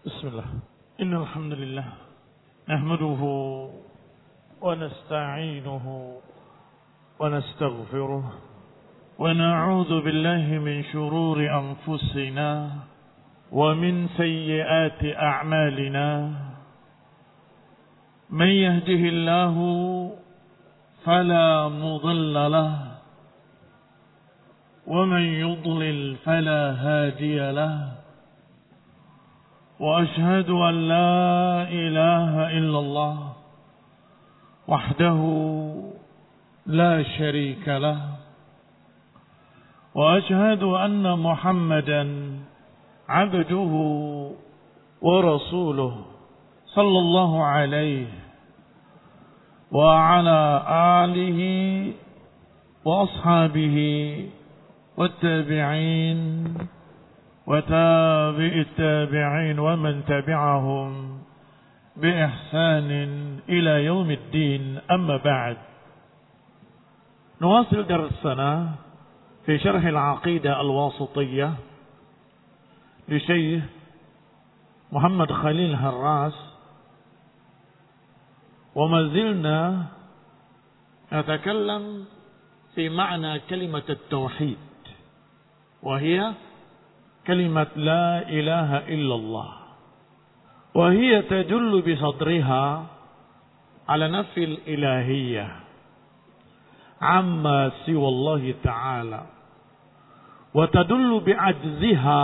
بسم الله إن الحمد لله نحمده ونستعينه ونستغفره ونعوذ بالله من شرور أنفسنا ومن سيئات أعمالنا من يهده الله فلا مضل له ومن يضلل فلا هادي له وأشهد أن لا إله إلا الله وحده لا شريك له وأشهد أن محمدا عبده ورسوله صلى الله عليه وعلى آله وأصحابه والتابعين وتابع التابعين ومن تبعهم بإحسان إلى يوم الدين أما بعد نواصل درسنا في شرح العقيدة الواسطية لشيخ محمد خليل هراس وما زلنا نتكلم في معنى كلمة التوحيد وهي كلمة لا إله إلا الله وهي تدل بصدرها على نفي الإلهية عما سوى الله تعالى وتدل بعجزها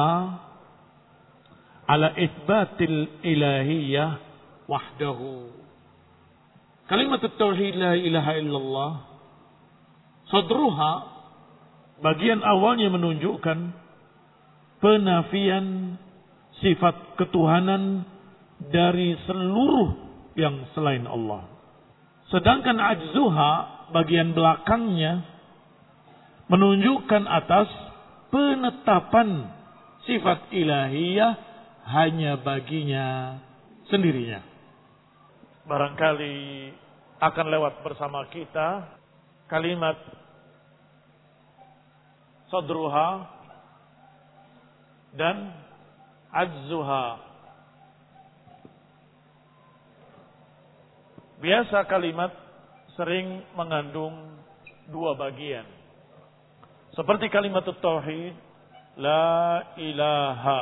على إثبات الإلهية وحده. كلمة التوحيد لا إله إلا الله sadruha bagian awalnya menunjukkan penafian sifat ketuhanan dari seluruh yang selain Allah. Sedangkan ajzuha bagian belakangnya menunjukkan atas penetapan sifat ilahiyah hanya baginya sendirinya. Barangkali akan lewat bersama kita kalimat sadruha dan ajzuha. Biasa kalimat sering mengandung dua bagian. Seperti kalimat tauhid, la ilaha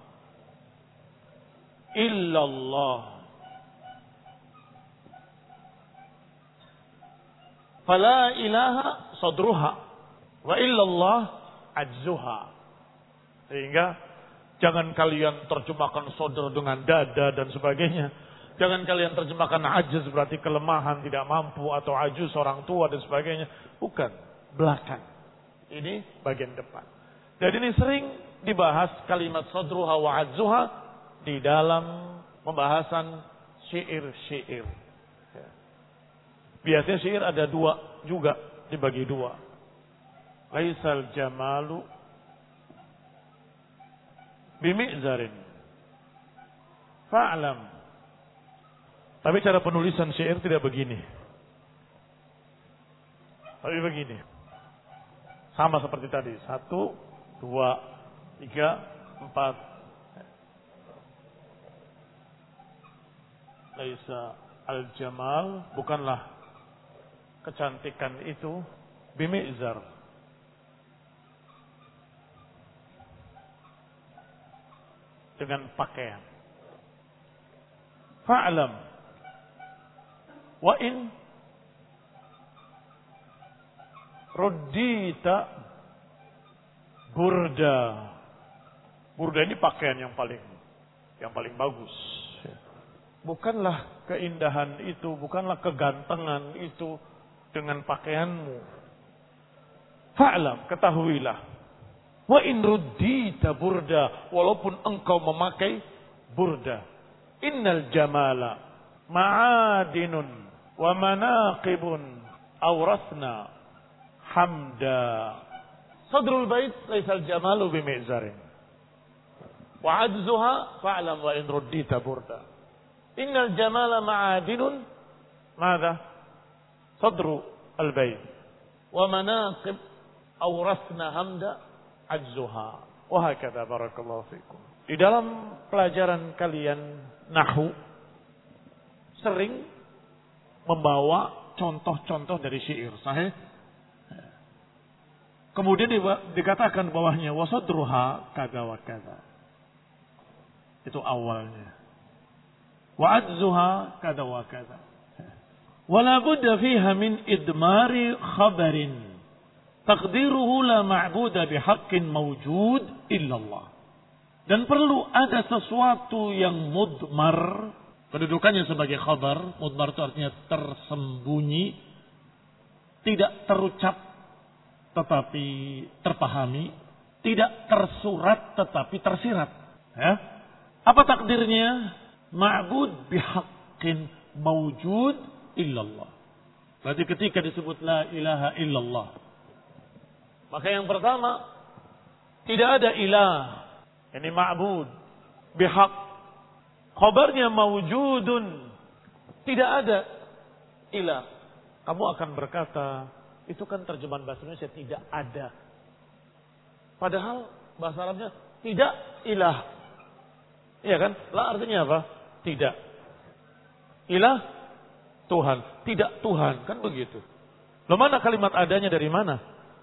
illallah. Fala ilaha sadruha wa illallah ajzuha. Sehingga jangan kalian terjemahkan sadr dengan dada dan sebagainya. Jangan kalian terjemahkan ajiz berarti kelemahan, tidak mampu atau ajuz orang tua dan sebagainya. Bukan, belakang. Ini bagian depan. Dan ini sering dibahas kalimat sadruha wa ajzuha di dalam pembahasan syair-syair. Biasanya syair ada dua juga, dibagi dua. Laisal jamalu bimi'zarin fa'lam. Tapi cara penulisan syair tidak begini. Tapi begini. Sama seperti tadi. 1, 2, 3, 4. Laisa al-jamal, bukanlah kecantikan itu bimi'zar. Dengan pakaian. Fa'lam. Wa in ruddita burda. Burda ini pakaian yang paling bagus. Bukanlah keindahan itu, bukanlah kegantengan itu dengan pakaianmu. Fa'lam, ketahuilah. Wa in ruddita burda, walaupun engkau memakai burda. Innal jamala ma'adinun wa manaqibun awrasna hamda. Sadrul bait laisal jamalu bimi'zarin. Wa ajzuha fa'lam wa in ruddita burda. Innal jamala ma'adinun madha? Sadru al-bait. Wa manaqib awrasna hamda ajzuha. Wa hakadha barakallahu fikum. Di dalam pelajaran kalian nahwu sering membawa contoh-contoh dari syair, sahih? Kemudian dikatakan bawahnya wasadruha kada wa kada. Itu awalnya. Wa adzuha kada wa kada. Wala budda fiha min idmari khabarin. Taqdiruhu la ma'buda bihaqqin mawjud illallah. Dan perlu ada sesuatu yang mudmar. Kedudukannya sebagai khabar. Mudmar itu artinya tersembunyi. Tidak terucap tetapi terpahami. Tidak tersurat tetapi tersirat. Ya? Apa takdirnya? Ma'bud bihaqqin mawjud illallah. Berarti ketika disebut la ilaha illallah, maka yang pertama tidak ada ilah, ini ma'bud bihaq. Khabarnya mawjudun, tidak ada ilah. Kamu akan berkata, itu kan terjemahan bahasa Indonesia tidak ada. Padahal bahasa Arabnya tidak ilah. Iya kan? La artinya apa? Tidak. Ilah Tuhan, tidak Tuhan, kan begitu. Loh, mana kalimat adanya dari mana?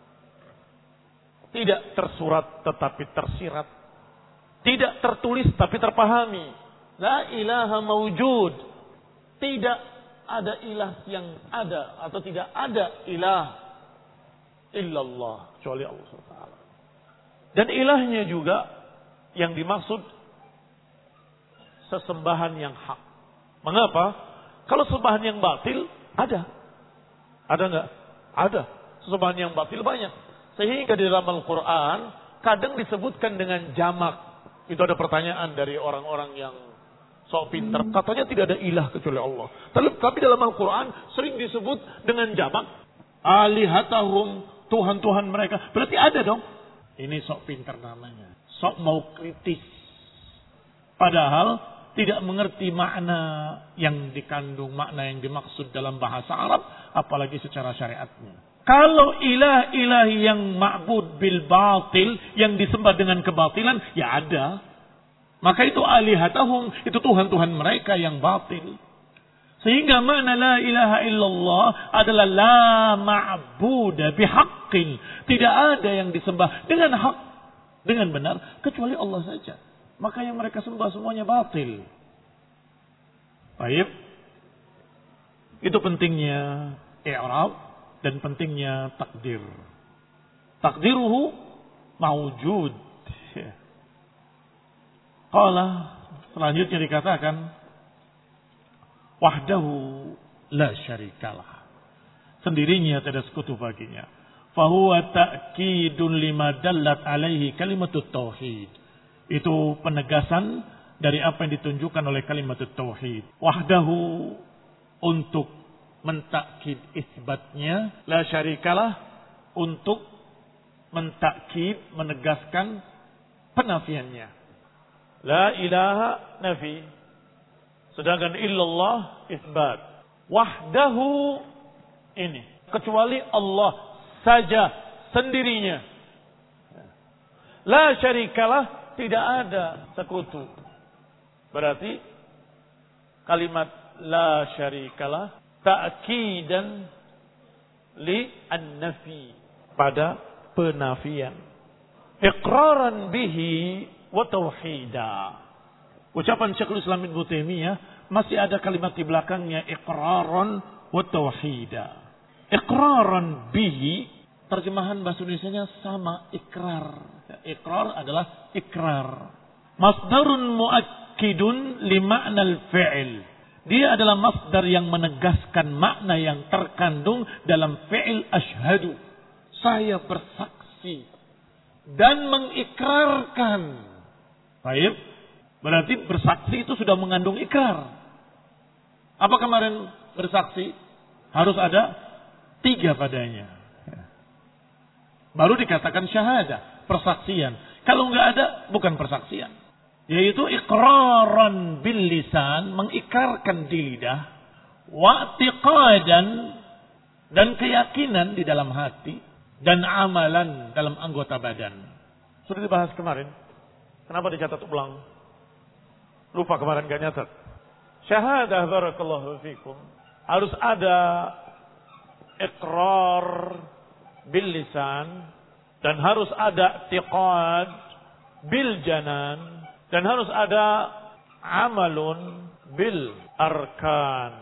Tidak tersurat tetapi tersirat. Tidak tertulis tapi terpahami. La ilaha mawjud. Tidak ada ilah yang ada atau tidak ada ilah illallah kecuali Allah SWT. Dan ilahnya juga yang dimaksud sesembahan yang hak. Mengapa? Kalau sembahan yang batil ada. Ada enggak? Ada. Sesembahan yang batil banyak. Sehingga di dalam Al-Quran kadang disebutkan dengan jamak. Itu ada pertanyaan dari orang-orang yang sok pintar. Katanya tidak ada ilah kecuali Allah. Tapi dalam Al-Quran sering disebut dengan jamak. Alihatahum, Tuhan-Tuhan mereka. Berarti ada dong. Ini sok pintar namanya. Sok mau kritis. Padahal tidak mengerti makna yang dikandung, makna yang dimaksud dalam bahasa Arab, apalagi secara syariatnya. Kalau ilah-ilah yang ma'bud bil batil, yang disembah dengan kebatilan, ya ada. Maka itu alihatahum, itu Tuhan-Tuhan mereka yang batil. Sehingga makna la ilaha illallah adalah la ma'buda bihaqqin. Tidak ada yang disembah dengan hak, dengan benar, kecuali Allah saja. Maka yang mereka sembah semuanya batil. Baik. Itu pentingnya i'rab dan pentingnya takdir. Takdiruhu mawjud. Qala, selanjutnya dikatakan wahdahu la syarikalah. Sendirinya tidak sekutu baginya. Fahuwa ta'kidun lima dallat alaihi kalimatut tauhid. Itu penegasan dari apa yang ditunjukkan oleh kalimat tauhid. Wahdahu untuk mentakkid isbatnya, la syarikalah untuk mentakkid menegaskan penafiannya. La ilaha nafi, sedangkan illallah isbat. Wahdahu ini kecuali Allah saja sendirinya. La syarikalah, tidak ada sekutu. Berarti kalimat la syarikalah ta'kidan li an-nafi, pada penafian. Iqraran bihi wa tauhida. Ucapan Syekhul Islam Ibnu Taimiyah masih ada kalimat di belakangnya iqraran wa tauhida. Iqraran bihi, terjemahan bahasa Indonesianya sama, ikrar. Ikrar adalah ikrar. Masdarun muakkidun li ma'nal fi'il. Dia adalah masdar yang menegaskan makna yang terkandung dalam fi'il asyhadu. Saya bersaksi dan mengikrarkan. Baik. Berarti bersaksi itu sudah mengandung ikrar. Apa kemarin bersaksi? Harus ada 3 padanya. Baru dikatakan syahadah, persaksian. Kalau enggak ada, bukan persaksian. Yaitu iqraran bil lisan, mengikrarkan di lidah, wa'tiqadan, dan keyakinan di dalam hati, dan amalan dalam anggota badan. Sudah dibahas kemarin. Kenapa dicatat ulang? Lupa kemarin gak nyatat. Syahadah barakallahu fikum. Harus ada iqrar bil lisan dan harus ada i'tiqad bil janan dan harus ada amalun bil arkan.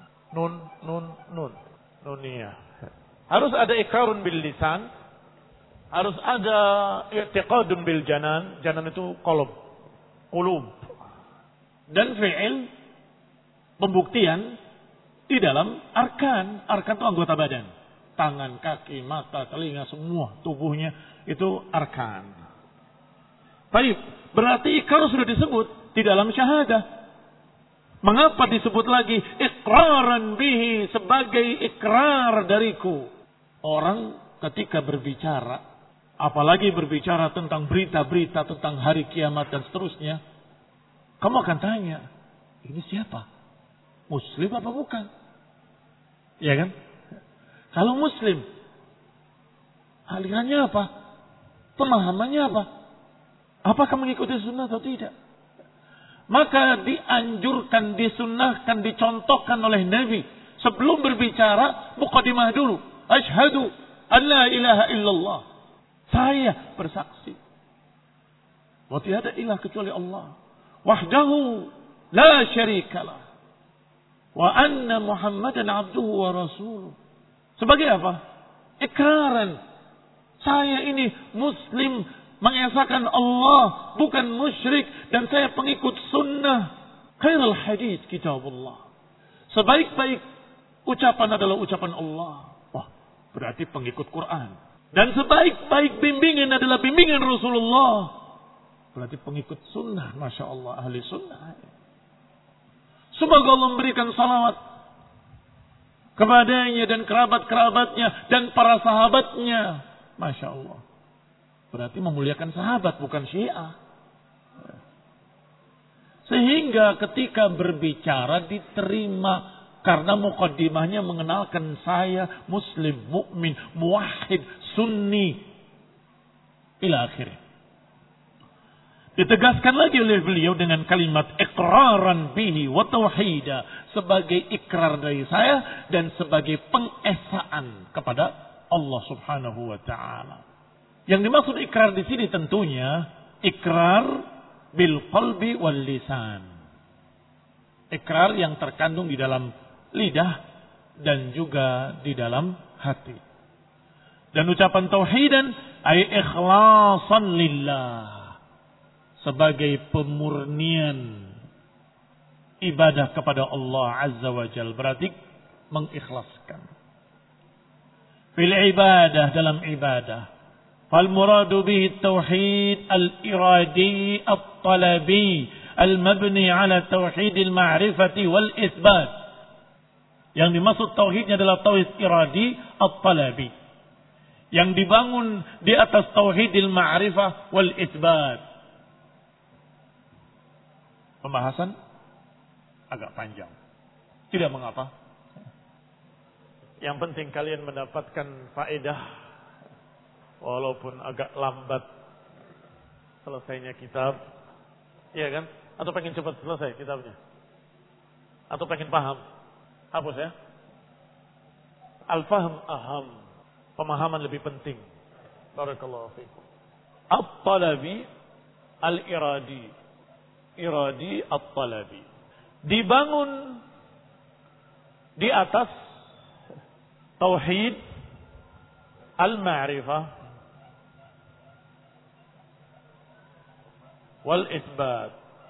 Nun. Nuniyah. Harus ada iqrarun bil lisan, harus ada i'tiqadun bil janan. Janan itu qulub. Dan fi'il pembuktian di dalam arkan. Arkan itu anggota badan. Tangan, kaki, mata, telinga, semua tubuhnya itu arkan. Baik, berarti ikrar sudah disebut di dalam syahadah. Mengapa disebut lagi iqraran bihi, sebagai ikrar dariku? Orang ketika berbicara, apalagi berbicara tentang berita-berita tentang hari kiamat dan seterusnya, kamu akan tanya, ini siapa? Muslim apa bukan? Ya kan? Kalau Muslim, alirannya apa? Pemahamannya apa? Apakah mengikuti sunnah atau tidak? Maka dianjurkan, disunnahkan, dicontohkan oleh Nabi. Sebelum berbicara, muqaddimah dulu. Asyhadu an la ilaha illallah. Saya bersaksi bahwa tiada ilah kecuali Allah. Wahdahu la syarikalah. Wa anna Muhammadan abduhu wa rasuluh. Sebagai apa? Ikraran. Saya ini Muslim, mengesahkan Allah, bukan musyrik, dan saya pengikut sunnah. Khairul hadits kitabullah. Sebaik-baik ucapan adalah ucapan Allah. Wah, berarti pengikut Quran. Dan sebaik-baik bimbingan adalah bimbingan Rasulullah. Berarti pengikut sunnah, Masya Allah, ahli sunnah. Semoga Allah memberikan salawat kepadanya dan kerabat-kerabatnya dan para sahabatnya. Masya Allah. Berarti memuliakan sahabat, bukan Syiah. Sehingga ketika berbicara diterima. Karena muqaddimahnya mengenalkan saya Muslim, mukmin, muwahhid, sunni. Ila akhirnya. Ditegaskan lagi oleh beliau dengan kalimat iqraran bihi wa tauhida. Sebagai ikrar dari saya dan sebagai pengesaan kepada Allah subhanahu wa ta'ala. Yang dimaksud ikrar di sini tentunya ikrar bil qalbi wal lisan. Ikrar yang terkandung di dalam lidah dan juga di dalam hati. Dan ucapan tauhidan ay ikhlasan lillah, sebagai pemurnian ibadah kepada Allah azza wa jalla, berarti mengikhlaskan fil ibadah, dalam ibadah. Fal muradu bihi tauhid al-iradi at-talabi al-mabni ala tauhid al-ma'rifati wal itsbat. Yang dimaksud tauhidnya adalah tauhid iradi at-talabi, yang dibangun di atas tauhidil ma'rifah wal itsbat. Pembahasan agak panjang. Tidak mengapa. Yang penting kalian mendapatkan faedah walaupun agak lambat selesainya kitab. Iya kan? Atau pengen cepat selesai kitabnya? Atau pengen paham? Hapus ya. Al-fahm aham. Pemahaman lebih penting. Barakallahu fiikum. At-talabi al-iradi. Iradi at-talabi. Dibangun di atas tauhid al-ma'rifah wal itsbat.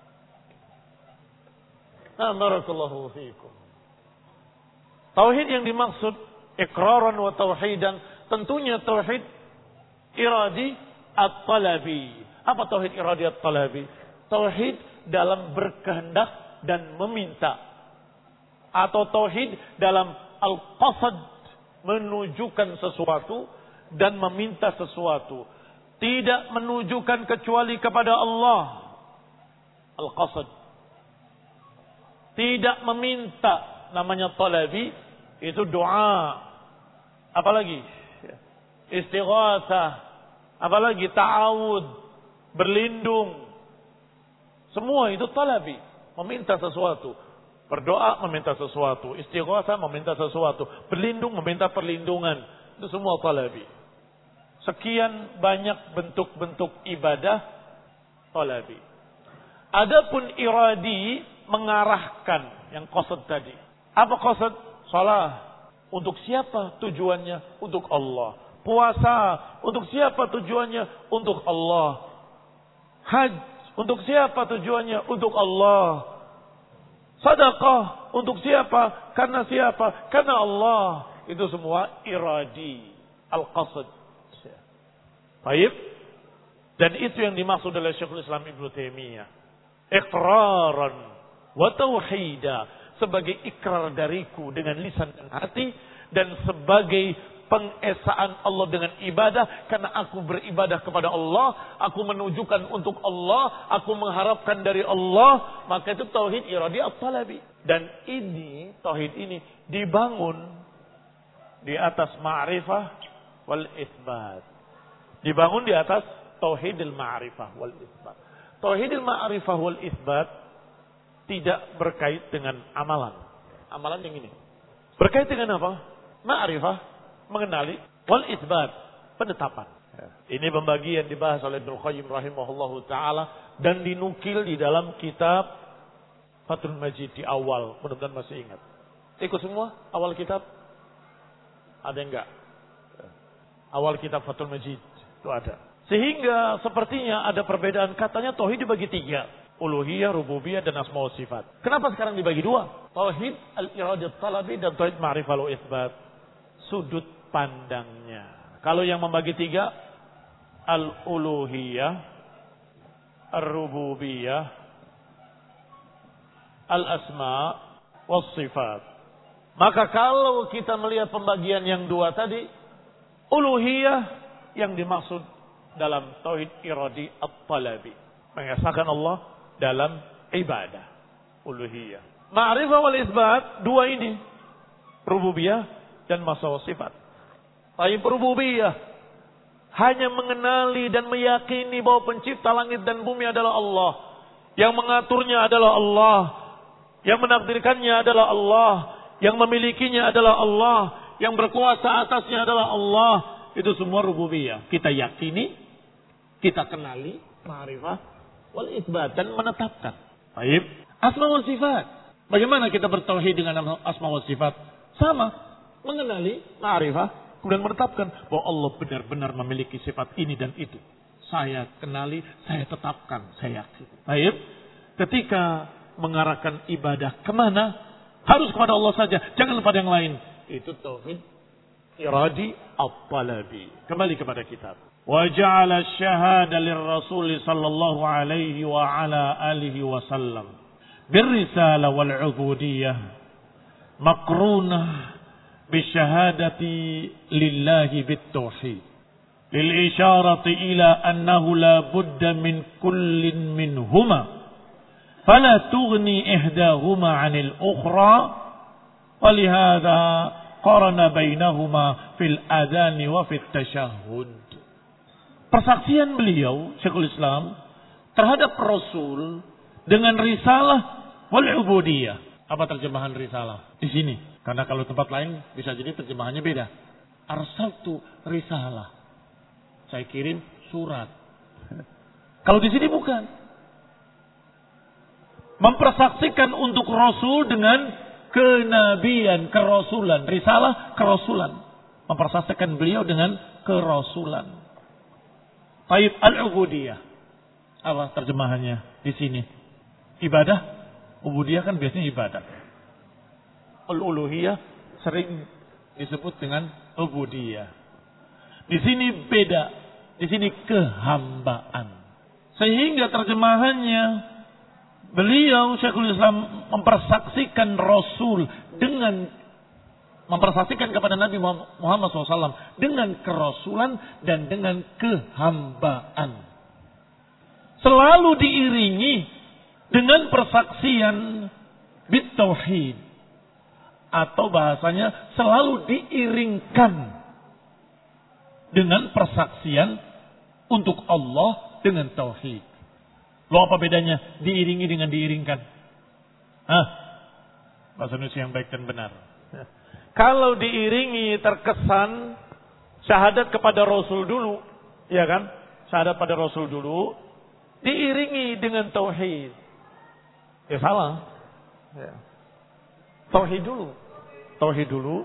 Barakallahu fiikum. Tauhid yang dimaksud iqraran wa tauhidan tentunya tauhid iradi at-talabi. Apa tauhid iradi at-talabi? Tauhid dalam berkehendak dan meminta. Atau tauhid dalam al-qasad, menunjukkan sesuatu dan meminta sesuatu. Tidak menunjukkan kecuali kepada Allah. Al-qasad. Tidak meminta, namanya talabi. Itu doa. Apalagi istighatsah. Apalagi ta'awud, berlindung. Semua itu talabi, meminta sesuatu. Berdoa meminta sesuatu, istighatsah meminta sesuatu, berlindung meminta perlindungan. Itu semua talabi. Sekian banyak bentuk-bentuk ibadah talabi. Adapun iradi mengarahkan yang qasad tadi. Apa qasad? Salah. Untuk siapa tujuannya? Untuk Allah. Puasa. Untuk siapa tujuannya? Untuk Allah. Haji. Untuk siapa tujuannya? Untuk Allah. Sedekah untuk siapa? Karena siapa? Karena Allah. Itu semua iradi. Al-qasad. Baik. Dan itu yang dimaksud oleh Syekhul Islam Ibnu Taimiyah. Iqraran wa tauhida. Sebagai ikrar dariku dengan lisan dan hati. Dan sebagai pengesaan Allah dengan ibadah. Karena aku beribadah kepada Allah. Aku menujukan untuk Allah. Aku mengharapkan dari Allah. Maka itu tauhid iradi at-talabi. Dan ini, tauhid ini dibangun di atas ma'rifah wal itsbat. Dibangun di atas tauhidil ma'rifah wal itsbat. Tauhidil ma'rifah wal itsbat tidak berkait dengan amalan. Amalan yang ini. Berkait dengan apa? Ma'rifah, mengenali, wal itsbat, penetapan. Ini pembagian dibahas oleh Ibnu Qayyim rahimahullahu taala dan dinukil di dalam kitab Fathul Majid di awal, mudah-mudahan masih ingat. Ikut semua awal kitab? Ada enggak? Awal kitab Fathul Majid itu ada. Sehingga sepertinya ada perbedaan, katanya tauhid dibagi 3. Uluhiyah, rububiyah dan asma wa sifat. Kenapa sekarang dibagi 2? Tauhid al-iradiyah talabi dan tauhid ma'rifah wa itsbat. Sudut pandangnya. Kalau yang membagi 3, al-uluhiyah, ar-rububiyah, al-asma was sifat. Maka kalau kita melihat pembagian yang 2 tadi, uluhiyah yang dimaksud dalam tauhid iradi at-talabi, mengesahkan Allah dalam ibadah, uluhiyah. Ma'rifah wal itsbat, 2 ini, rububiyah dan masalah sifat. Tapi rububiyah hanya mengenali dan meyakini bahwa pencipta langit dan bumi adalah Allah, yang mengaturnya adalah Allah, yang menakdirkannya adalah Allah, yang memilikinya adalah Allah, yang berkuasa atasnya adalah Allah. Itu semua rububiyah. Kita yakini, kita kenali, ma'rifah wal itsbat dan menetapkan. Baik. Asma wa sifat. Bagaimana kita bertauhid dengan asma wa sifat? Sama, mengenali, ma'rifah, kemudian menetapkan bahwa Allah benar-benar memiliki sifat ini dan itu. Saya kenali, saya tetapkan, saya yakini. Baik. Ketika mengarahkan ibadah kemana? Harus kepada Allah saja, jangan kepada yang lain. Itu tauhid iradi at-talabi. Kembali kepada kitab. Wa ja'ala asyhada lirrasul sallallahu alaihi wa ala alihi wasallam birrisala wal ubudiyah maqrunah bisyahadati lillahi bitauhid lil isharati ila annahu la budda min kullin minhuma فلا تغني إحداهما عن الأخرى ولهذا قرن بينهما في الأذان وفي التشهد. Persaksian beliau Syekhul Islam terhadap Rasul dengan risalah wal ubudiyah. Apa terjemahan risalah di sini? Karena kalau tempat lain bisa jadi terjemahannya beda. Arsaltu risalah. Saya kirim surat. Kalau di sini bukan. Mempersaksikan untuk Rasul dengan kenabian, kerasulan. Risalah, kerasulan. Mempersaksikan beliau dengan kerasulan. Taib al-ubudiyah. Apa terjemahannya di sini? Ibadah. Ubudiyah kan biasanya ibadah. Al-uluhiyah sering disebut dengan ubudiyah. Di sini beda. Di sini kehambaan. Sehingga terjemahannya beliau Syekhul Islam mempersaksikan Rasul dengan mempersaksikan kepada Nabi Muhammad SAW dengan kerasulan dan dengan kehambaan. Selalu diiringi dengan persaksian bitauhid atau bahasanya selalu diiringkan dengan persaksian untuk Allah dengan tauhid. Lo apa bedanya diiringi dengan diiringkan? Bahasa Indonesia yang baik dan benar. Kalau diiringi terkesan syahadat kepada Rasul dulu, ya kan? Syahadat pada Rasul dulu, diiringi dengan tauhid. Ya salah. Ya. Tauhid dulu. Tauhid dulu.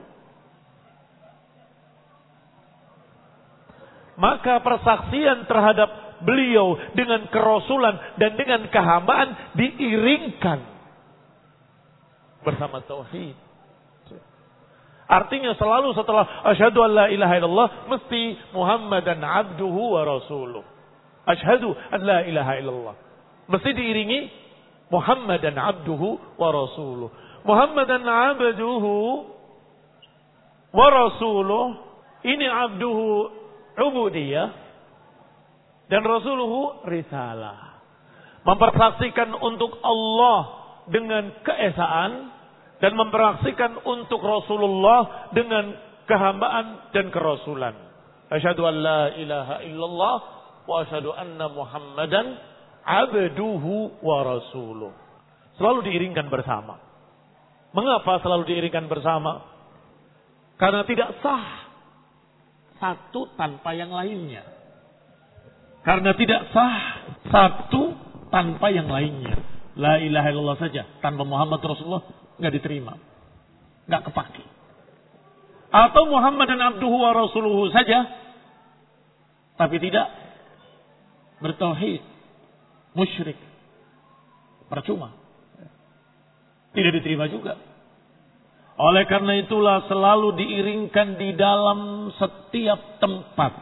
Maka persaksian terhadap beliau dengan kerasulan dan dengan kehambaan diiringkan bersama tauhid. Artinya selalu setelah asyhadu an la ilaha illallah mesti Muhammadan abduhu wa rasuluh. Asyhadu an la ilaha illallah. Mesti diiringi Muhammadan abduhu wa rasuluh. Muhammadan abduhu wa rasuluh. Ini abduhu ubudiyah dan rasuluhu risalah. Mempersaksikan untuk Allah dengan keesaan dan mempersaksikan untuk Rasulullah dengan kehambaan dan kerasulan. Asyhadu an la ilaha illallah wa asyhadu anna Muhammadan abduhu wa rasuluh. Selalu diiringkan bersama. Mengapa selalu diiringkan bersama? Karena tidak sah satu tanpa yang lainnya. Karena tidak sah satu tanpa yang lainnya. La ilaha illallah saja tanpa Muhammad Rasulullah nggak diterima, nggak kepake. Atau Muhammad dan abduhu wa rasuluhu saja, tapi tidak bertauhid, musyrik, percuma, tidak diterima juga. Oleh karena itulah selalu diiringkan di dalam setiap tempat.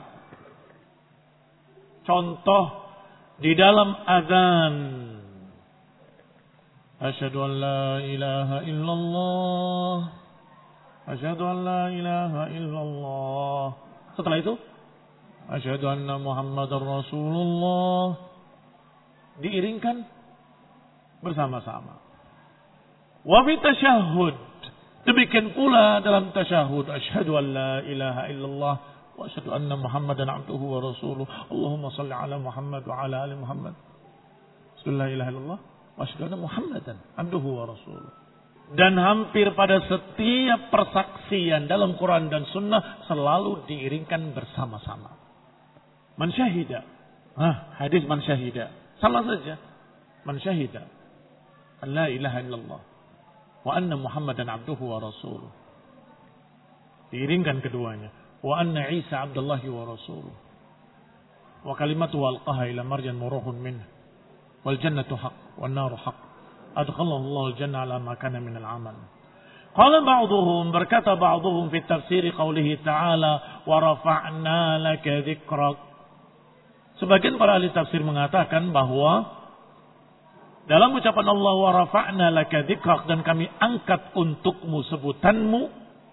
Contoh di dalam azan. Asyhadu an la ilaha illallah. Asyhadu an la ilaha illallah. Setelah itu, asyhadu anna Muhammadar Rasulullah. Diiringkan bersama-sama. Wa fi tasyahhud. Demikian pula dalam tasyahud. Asyhadu an la ilaha illallah. Wa asyhadu anna Muhammadan abduhu wa rasuluh. Allahumma salli ala Muhammad wa ala ali Muhammad. La ilaha illallah. Wa asyhadu anna Muhammadan abduhu wa rasuluh. Dan hampir pada setiap persaksian dalam Quran dan Sunnah selalu diiringkan bersama-sama. Man syahida. Hadis man syahida. Sama saja. Man syahida. La ilaha illallah. Wa anna Muhammadan abduhu wa rasuluh. Diiringkan keduanya. Wa anna Isa abdullahi wa rasuluh. Wa kalimatu alqaha ila marjan muruhun minhu. Wal jannatu haq. Wal naru haq. Adkhalallahu Allah al-jannah ala ma kana min al-amal. Qala ba'duhum, berkata ba'duhum fi tafsir qawlihi ta'ala wa rafa'na laka dhikrak. Sebagian para ahli tafsir mengatakan bahwa dalam ucapan Allah wa rafa'na laka dhikrak, dan kami angkat untukmu sebutanmu,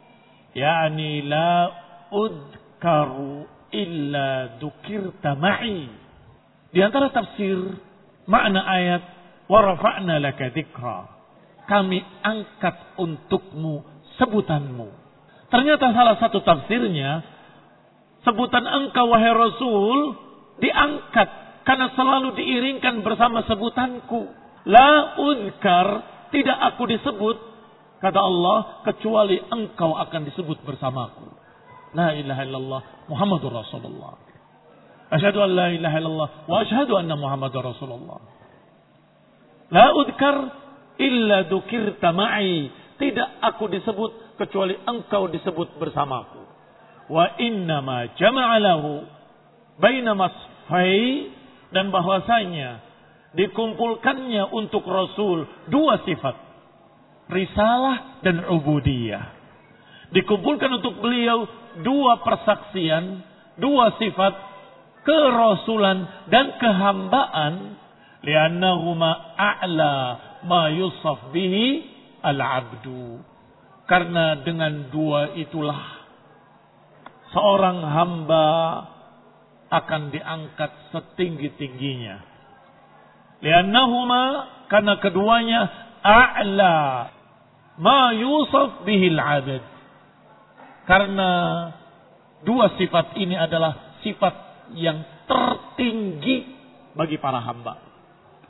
yakni la udkaru illa dzukirta ma'i. Di antara tafsir makna ayat wa rafa'na laka dzikra, kami angkat untukmu sebutanmu. Ternyata salah satu tafsirnya, sebutan engkau wahai Rasul diangkat karena selalu diiringkan bersama sebutanku. La uzkar, tidak aku disebut, kata Allah, kecuali engkau akan disebut bersamaku. La ilaha illallah Muhammadur Rasulullah. Asyhadu an la ilaha illallah wa asyhadu anna Muhammadar Rasulullah. La uzkar illa dzukirta ma'i, tidak aku disebut kecuali engkau disebut bersamaku. Wa inna ma jama'a lahu baina masfai, dan bahwasanya dikumpulkannya untuk Rasul dua sifat, risalah dan ubudiyah. Dikumpulkan untuk beliau dua persaksian, dua sifat, kerasulan dan kehambaan, li'annahuma a'la ma yusaf bihi al-'abdu. Karena dengan dua itulah seorang hamba akan diangkat setinggi-tingginya. Liannahuma, karena keduanya, a'la ma yusaf bihil abad. Karena dua sifat ini adalah sifat yang tertinggi bagi para hamba.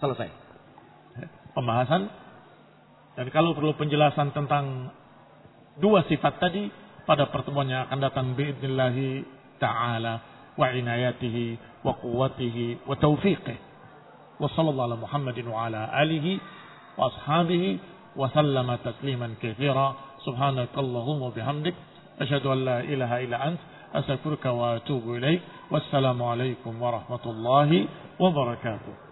Selesai pembahasan. Dan kalau perlu penjelasan tentang dua sifat tadi pada pertemuan yang akan datang biidznillah ta'ala wa inayatihi wa quwwatihi wa taufiqih. Wa sallallahu ala Muhammadin wa ala alihi wa ashabihi wa sallama tasliman katsira. Subhanakallahumma bihamdik asyhadu an la ilaha illa ant astaghfiruka wa atubu ilaik. Wassalamu alaikum warahmatullahi wabarakatuh.